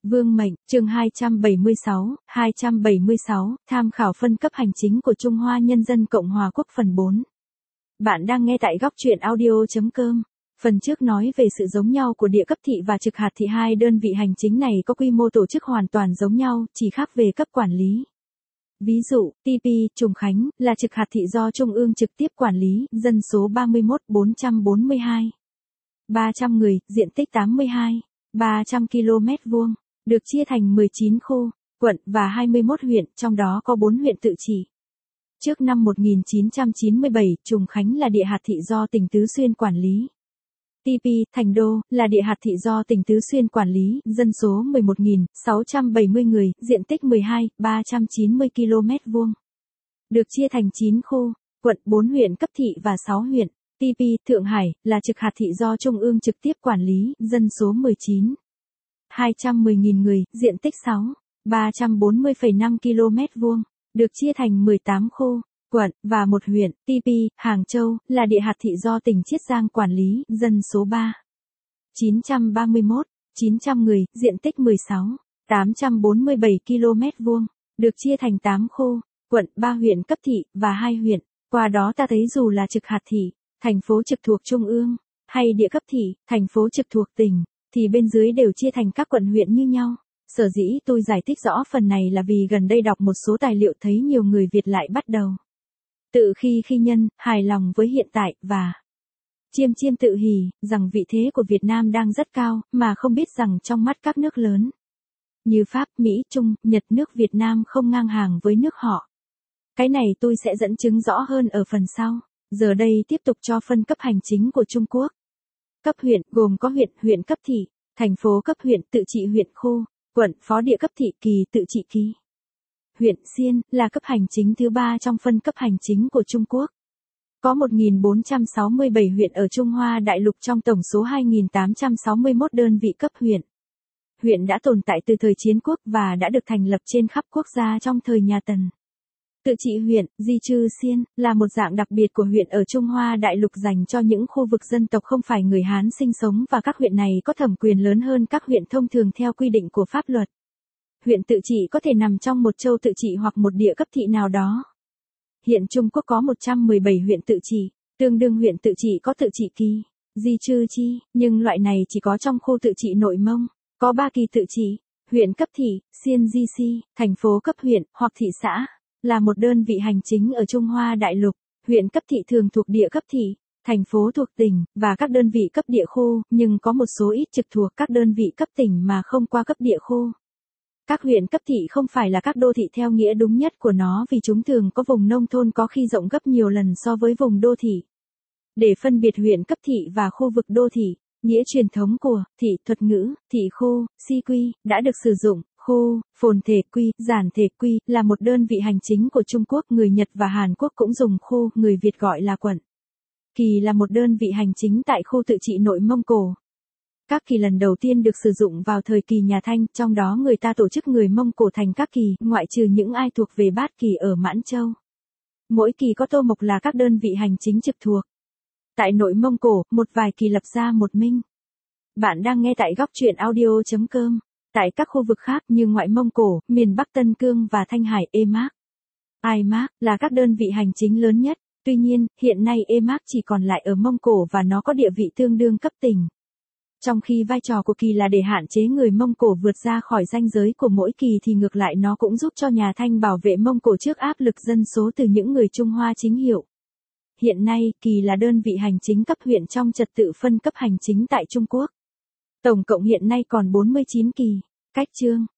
Vương mệnh, chương 276, tham khảo phân cấp hành chính của Trung Hoa Nhân dân Cộng hòa Quốc phần 4. Bạn đang nghe tại góc truyện audio.com. Phần trước nói về sự giống nhau của địa cấp thị và trực hạt thị, hai đơn vị hành chính này có quy mô tổ chức hoàn toàn giống nhau, chỉ khác về cấp quản lý. Ví dụ, TP, Trùng Khánh, là trực hạt thị do Trung ương trực tiếp quản lý, dân số 31.442. 300 người, diện tích 300 km vuông. Được chia thành 19 khu, quận và 21 huyện, trong đó có 4 huyện tự trị. Trước năm 1997, Trùng Khánh là địa hạt thị do tỉnh Tứ Xuyên quản lý. TP, Thành Đô, là địa hạt thị do tỉnh Tứ Xuyên quản lý, dân số 11.670 người, diện tích 390 km vuông. Được chia thành 9 khu, quận, 4 huyện cấp thị và 6 huyện. TP, Thượng Hải, là trực hạt thị do Trung ương trực tiếp quản lý, dân số 210.000 người, diện tích 340,5 km vuông, được chia thành 18 khu, quận, và một huyện. TP, Hàng Châu, là địa hạt thị do tỉnh Chiết Giang quản lý, dân số 900 người, diện tích 847 km vuông, được chia thành 8 khu, quận, 3 huyện cấp thị, và 2 huyện. Qua đó ta thấy dù là trực hạt thị, thành phố trực thuộc Trung ương, hay địa cấp thị, thành phố trực thuộc tỉnh, thì bên dưới đều chia thành các quận huyện như nhau. Sở dĩ tôi giải thích rõ phần này là vì gần đây đọc một số tài liệu thấy nhiều người Việt lại bắt đầu tự khi nhân, hài lòng với hiện tại, và chiêm tự hỉ, rằng vị thế của Việt Nam đang rất cao, mà không biết rằng trong mắt các nước lớn như Pháp, Mỹ, Trung, Nhật, nước Việt Nam không ngang hàng với nước họ. Cái này tôi sẽ dẫn chứng rõ hơn ở phần sau. Giờ đây tiếp tục cho phân cấp hành chính của Trung Quốc. Cấp huyện, gồm có huyện cấp thị, thành phố cấp huyện, tự trị huyện khu, quận, phó địa cấp thị, kỳ, tự trị kỳ. Huyện Xiên, là cấp hành chính thứ 3 trong phân cấp hành chính của Trung Quốc. Có 1.467 huyện ở Trung Hoa Đại Lục trong tổng số 2.861 đơn vị cấp huyện. Huyện đã tồn tại từ thời chiến quốc và đã được thành lập trên khắp quốc gia trong thời nhà Tần. Tự trị huyện, Di Chư Xiên, là một dạng đặc biệt của huyện ở Trung Hoa Đại Lục dành cho những khu vực dân tộc không phải người Hán sinh sống, và các huyện này có thẩm quyền lớn hơn các huyện thông thường theo quy định của pháp luật. Huyện tự trị có thể nằm trong một châu tự trị hoặc một địa cấp thị nào đó. Hiện Trung Quốc có 117 huyện tự trị, tương đương huyện tự trị có tự trị kỳ, Di Chư Chi, nhưng loại này chỉ có trong khu tự trị Nội Mông. Có 3 kỳ tự trị, huyện cấp thị, Xiên Di Si, thành phố cấp huyện, hoặc thị xã, là một đơn vị hành chính ở Trung Hoa Đại Lục. Huyện cấp thị thường thuộc địa cấp thị, thành phố thuộc tỉnh, và các đơn vị cấp địa khu, nhưng có một số ít trực thuộc các đơn vị cấp tỉnh mà không qua cấp địa khu. Các huyện cấp thị không phải là các đô thị theo nghĩa đúng nhất của nó, vì chúng thường có vùng nông thôn có khi rộng gấp nhiều lần so với vùng đô thị. Để phân biệt huyện cấp thị và khu vực đô thị, nghĩa truyền thống của thị thuật ngữ, thị khu, si quy, đã được sử dụng. Khu, phồn thể quy, giản thể quy, là một đơn vị hành chính của Trung Quốc. Người Nhật và Hàn Quốc cũng dùng khu, người Việt gọi là quận. Kỳ là một đơn vị hành chính tại khu tự trị Nội Mông Cổ. Các kỳ lần đầu tiên được sử dụng vào thời kỳ nhà Thanh, trong đó người ta tổ chức người Mông Cổ thành các kỳ, ngoại trừ những ai thuộc về Bát Kỳ ở Mãn Châu. Mỗi kỳ có tô mộc là các đơn vị hành chính trực thuộc. Tại Nội Mông Cổ, một vài kỳ lập ra một minh. Bạn đang nghe tại góc truyện audio.com. Tại các khu vực khác như ngoại Mông Cổ, miền Bắc Tân Cương và Thanh Hải, Emac, Aimac là các đơn vị hành chính lớn nhất. Tuy nhiên, hiện nay Emac chỉ còn lại ở Mông Cổ và nó có địa vị tương đương cấp tỉnh. Trong khi vai trò của kỳ là để hạn chế người Mông Cổ vượt ra khỏi ranh giới của mỗi kỳ, thì ngược lại nó cũng giúp cho nhà Thanh bảo vệ Mông Cổ trước áp lực dân số từ những người Trung Hoa chính hiệu. Hiện nay, kỳ là đơn vị hành chính cấp huyện trong trật tự phân cấp hành chính tại Trung Quốc. Tổng cộng hiện nay còn 49 kỳ. Cách chương.